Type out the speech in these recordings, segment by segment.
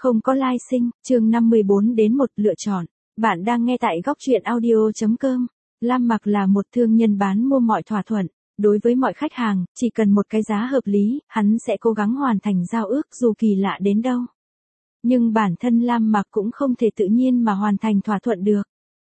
Không có lai sinh, chương 54 đến 1 lựa chọn. Bạn đang nghe tại góc truyện audio.com. Lam Mặc là một thương nhân bán mua mọi thỏa thuận. Đối với mọi khách hàng, chỉ cần một cái giá hợp lý, hắn sẽ cố gắng hoàn thành giao ước dù kỳ lạ đến đâu. Nhưng bản thân Lam Mặc cũng không thể tự nhiên mà hoàn thành thỏa thuận được.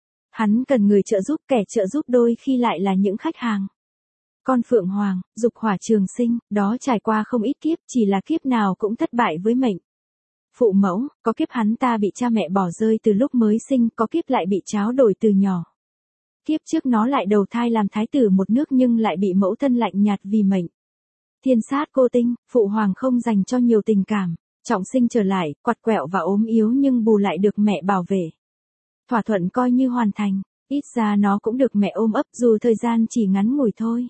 Hắn cần người trợ giúp, kẻ trợ giúp đôi khi lại là những khách hàng. Con Phượng Hoàng, dục hỏa trường sinh, đó trải qua không ít kiếp, chỉ là kiếp nào cũng thất bại với mệnh. Phụ mẫu, có kiếp hắn ta bị cha mẹ bỏ rơi từ lúc mới sinh, có kiếp lại bị tráo đổi từ nhỏ. Kiếp trước nó lại đầu thai làm thái tử một nước nhưng lại bị mẫu thân lạnh nhạt vì mệnh. Thiên sát cô tinh, phụ hoàng không dành cho nhiều tình cảm, trọng sinh trở lại, quặt quẹo và ốm yếu nhưng bù lại được mẹ bảo vệ. Thỏa thuận coi như hoàn thành, ít ra nó cũng được mẹ ôm ấp dù thời gian chỉ ngắn ngủi thôi.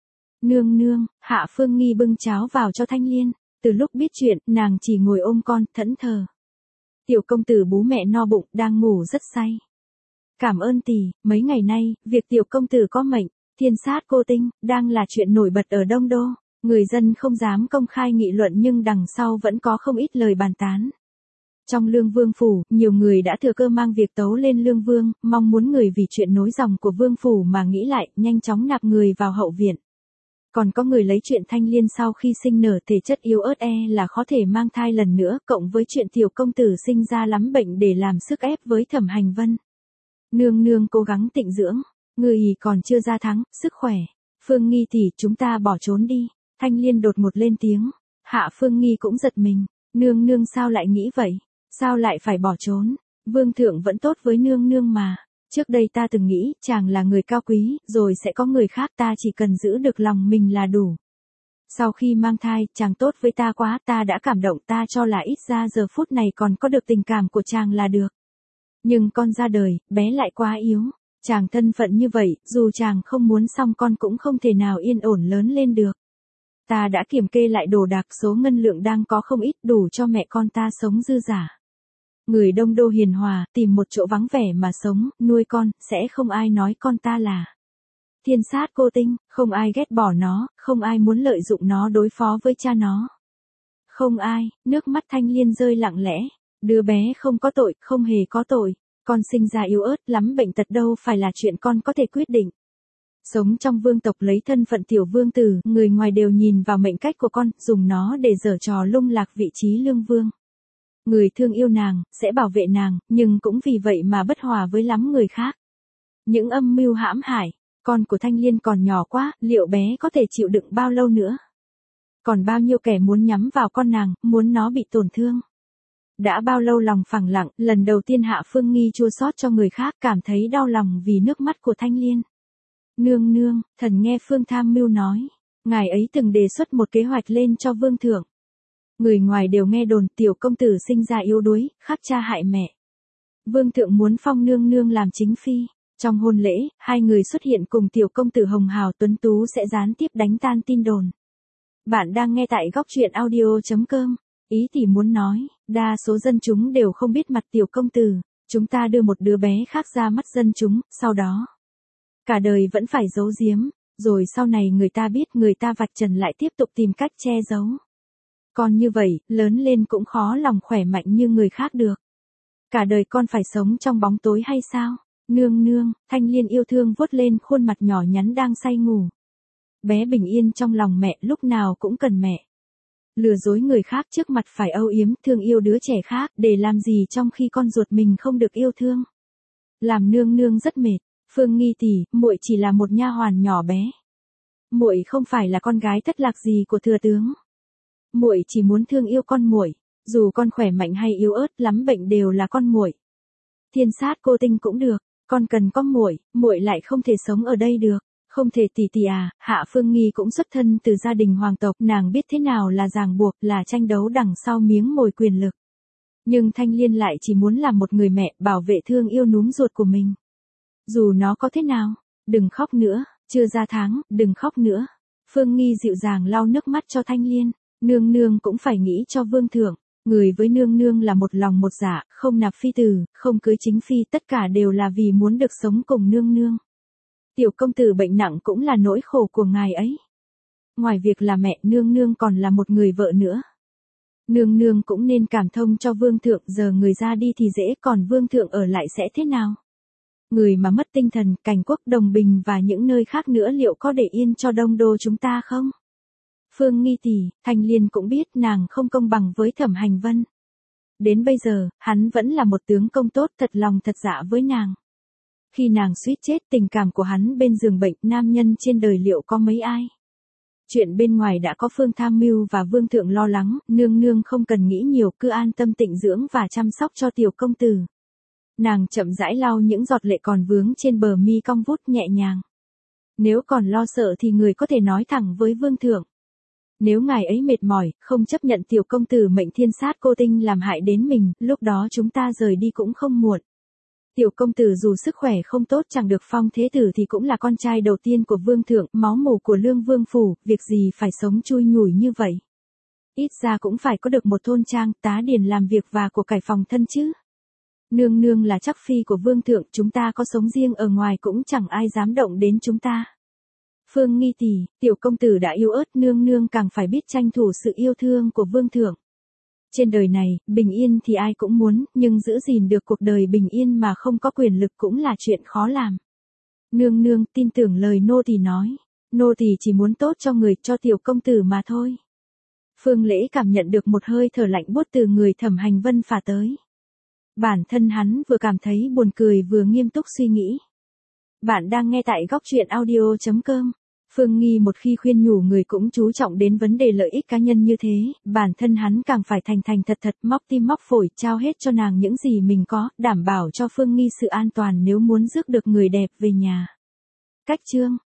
Nương nương, Hạ Phương Nghi bưng cháo vào cho Thanh Liên. Từ lúc biết chuyện, nàng chỉ ngồi ôm con, thẫn thờ. Tiểu công tử bú mẹ no bụng, đang ngủ rất say. Cảm ơn tỷ, mấy ngày nay, việc tiểu công tử có mệnh, thiên sát cô tinh, đang là chuyện nổi bật ở Đông Đô. Người dân không dám công khai nghị luận nhưng đằng sau vẫn có không ít lời bàn tán. Trong Lương Vương phủ, nhiều người đã thừa cơ mang việc tấu lên Lương Vương, mong muốn người vì chuyện nối dòng của Vương phủ mà nghĩ lại, nhanh chóng nạp người vào hậu viện. Còn có người lấy chuyện Thanh Liên sau khi sinh nở thể chất yếu ớt là khó thể mang thai lần nữa, cộng với chuyện tiểu công tử sinh ra lắm bệnh để làm sức ép với Thẩm Hành Vân. Nương nương cố gắng tịnh dưỡng, người còn chưa ra tháng, sức khỏe. Phương Nghi tỷ, chúng ta bỏ trốn đi. Thanh Liên đột ngột lên tiếng. Hạ Phương Nghi cũng giật mình. Nương nương sao lại nghĩ vậy? Sao lại phải bỏ trốn? Vương thượng vẫn tốt với nương nương mà. Trước đây ta từng nghĩ, chàng là người cao quý, rồi sẽ có người khác, ta chỉ cần giữ được lòng mình là đủ. Sau khi mang thai, chàng tốt với ta quá, ta đã cảm động, ta cho là ít ra giờ phút này còn có được tình cảm của chàng là được. Nhưng con ra đời, bé lại quá yếu. Chàng thân phận như vậy, dù chàng không muốn xong con cũng không thể nào yên ổn lớn lên được. Ta đã kiểm kê lại đồ đạc, số ngân lượng đang có không ít, đủ cho mẹ con ta sống dư dả. Người Đông Đô hiền hòa, tìm một chỗ vắng vẻ mà sống, nuôi con, sẽ không ai nói con ta là thiên sát cô tinh, không ai ghét bỏ nó, không ai muốn lợi dụng nó đối phó với cha nó. Không ai, nước mắt Thanh Liên rơi lặng lẽ, đứa bé không có tội, không hề có tội, con sinh ra yếu ớt lắm bệnh tật đâu phải là chuyện con có thể quyết định. Sống trong vương tộc lấy thân phận tiểu vương tử, người ngoài đều nhìn vào mệnh cách của con, dùng nó để giở trò lung lạc vị trí lương vương. Người thương yêu nàng, sẽ bảo vệ nàng, nhưng cũng vì vậy mà bất hòa với lắm người khác. Những âm mưu hãm hại, con của Thanh Liên còn nhỏ quá, liệu bé có thể chịu đựng bao lâu nữa? Còn bao nhiêu kẻ muốn nhắm vào con nàng, muốn nó bị tổn thương? Đã bao lâu lòng phẳng lặng, lần đầu tiên Hạ Phương Nghi chua xót cho người khác, cảm thấy đau lòng vì nước mắt của Thanh Liên. Nương nương, thần nghe Phương Tham Mưu nói, ngài ấy từng đề xuất một kế hoạch lên cho vương thượng. Người ngoài đều nghe đồn tiểu công tử sinh ra yếu đuối, khắc cha hại mẹ. Vương thượng muốn phong nương nương làm chính phi. Trong hôn lễ, hai người xuất hiện cùng tiểu công tử hồng hào tuấn tú sẽ gián tiếp đánh tan tin đồn. Bạn đang nghe tại góc truyện audio.com. Ý tỷ muốn nói, đa số dân chúng đều không biết mặt tiểu công tử. Chúng ta đưa một đứa bé khác ra mắt dân chúng, sau đó cả đời vẫn phải giấu giếm. Rồi sau này người ta biết, người ta vạch trần lại tiếp tục tìm cách che giấu. Còn như vậy, lớn lên cũng khó lòng khỏe mạnh như người khác được. Cả đời con phải sống trong bóng tối hay sao? Nương nương, Thanh Liên yêu thương vuốt lên khuôn mặt nhỏ nhắn đang say ngủ. Bé bình yên trong lòng mẹ, lúc nào cũng cần mẹ. Lừa dối người khác trước mặt phải âu yếm, thương yêu đứa trẻ khác, để làm gì trong khi con ruột mình không được yêu thương. Làm nương nương rất mệt. Phương Nghi tỷ, muội chỉ là một nha hoàn nhỏ bé. Muội không phải là con gái thất lạc gì của thừa tướng. Muội chỉ muốn thương yêu con muội, dù con khỏe mạnh hay yếu ớt lắm bệnh đều là con muội. Thiên sát cô tinh cũng được, con cần có muội, muội lại không thể sống ở đây được, không thể tỷ tỷ à. Hạ Phương Nghi cũng xuất thân từ gia đình hoàng tộc, nàng biết thế nào là ràng buộc, là tranh đấu đằng sau miếng mồi quyền lực. Nhưng Thanh Liên lại chỉ muốn làm một người mẹ, bảo vệ thương yêu núm ruột của mình. Dù nó có thế nào, đừng khóc nữa, chưa ra tháng, đừng khóc nữa. Phương Nghi dịu dàng lau nước mắt cho Thanh Liên. Nương nương cũng phải nghĩ cho vương thượng, người với nương nương là một lòng một dạ, không nạp phi tử, không cưới chính phi, tất cả đều là vì muốn được sống cùng nương nương. Tiểu công tử bệnh nặng cũng là nỗi khổ của ngài ấy. Ngoài việc là mẹ, nương nương còn là một người vợ nữa. Nương nương cũng nên cảm thông cho vương thượng, giờ người ra đi thì dễ, còn vương thượng ở lại sẽ thế nào? Người mà mất tinh thần, Cảnh Quốc, Đồng Bình và những nơi khác nữa liệu có để yên cho Đông Đô chúng ta không? Phương Nghi tỷ, Thanh Liên cũng biết nàng không công bằng với Thẩm Hành Vân. Đến bây giờ, hắn vẫn là một tướng công tốt, thật lòng thật dạ với nàng. Khi nàng suýt chết, tình cảm của hắn bên giường bệnh, nam nhân trên đời liệu có mấy ai? Chuyện bên ngoài đã có Phương tham mưu và vương thượng lo lắng, nương nương không cần nghĩ nhiều, cứ an tâm tịnh dưỡng và chăm sóc cho tiểu công tử. Nàng chậm rãi lau những giọt lệ còn vướng trên bờ mi cong vút nhẹ nhàng. Nếu còn lo sợ thì người có thể nói thẳng với vương thượng. Nếu ngài ấy mệt mỏi, không chấp nhận tiểu công tử mệnh thiên sát cô tinh làm hại đến mình, lúc đó chúng ta rời đi cũng không muộn. Tiểu công tử dù sức khỏe không tốt chẳng được phong thế tử thì cũng là con trai đầu tiên của vương thượng, máu mủ của lương vương phủ, việc gì phải sống chui nhủi như vậy. Ít ra cũng phải có được một thôn trang, tá điền làm việc và của cải phòng thân chứ. Nương nương là chắc phi của vương thượng, chúng ta có sống riêng ở ngoài cũng chẳng ai dám động đến chúng ta. Phương Nghi tỷ, tiểu công tử đã yếu ớt, nương nương càng phải biết tranh thủ sự yêu thương của vương thượng. Trên đời này, bình yên thì ai cũng muốn, nhưng giữ gìn được cuộc đời bình yên mà không có quyền lực cũng là chuyện khó làm. Nương nương tin tưởng lời nô tỳ nói, nô tỳ chỉ muốn tốt cho người, cho tiểu công tử mà thôi. Phương Lễ cảm nhận được một hơi thở lạnh buốt từ người Thẩm Hành Vân phả tới. Bản thân hắn vừa cảm thấy buồn cười vừa nghiêm túc suy nghĩ. Bạn đang nghe tại góc truyện audio.com. Phương Nghi một khi khuyên nhủ người cũng chú trọng đến vấn đề lợi ích cá nhân như thế, bản thân hắn càng phải thành thành thật thật, móc tim móc phổi, trao hết cho nàng những gì mình có, đảm bảo cho Phương Nghi sự an toàn nếu muốn rước được người đẹp về nhà. Cách chương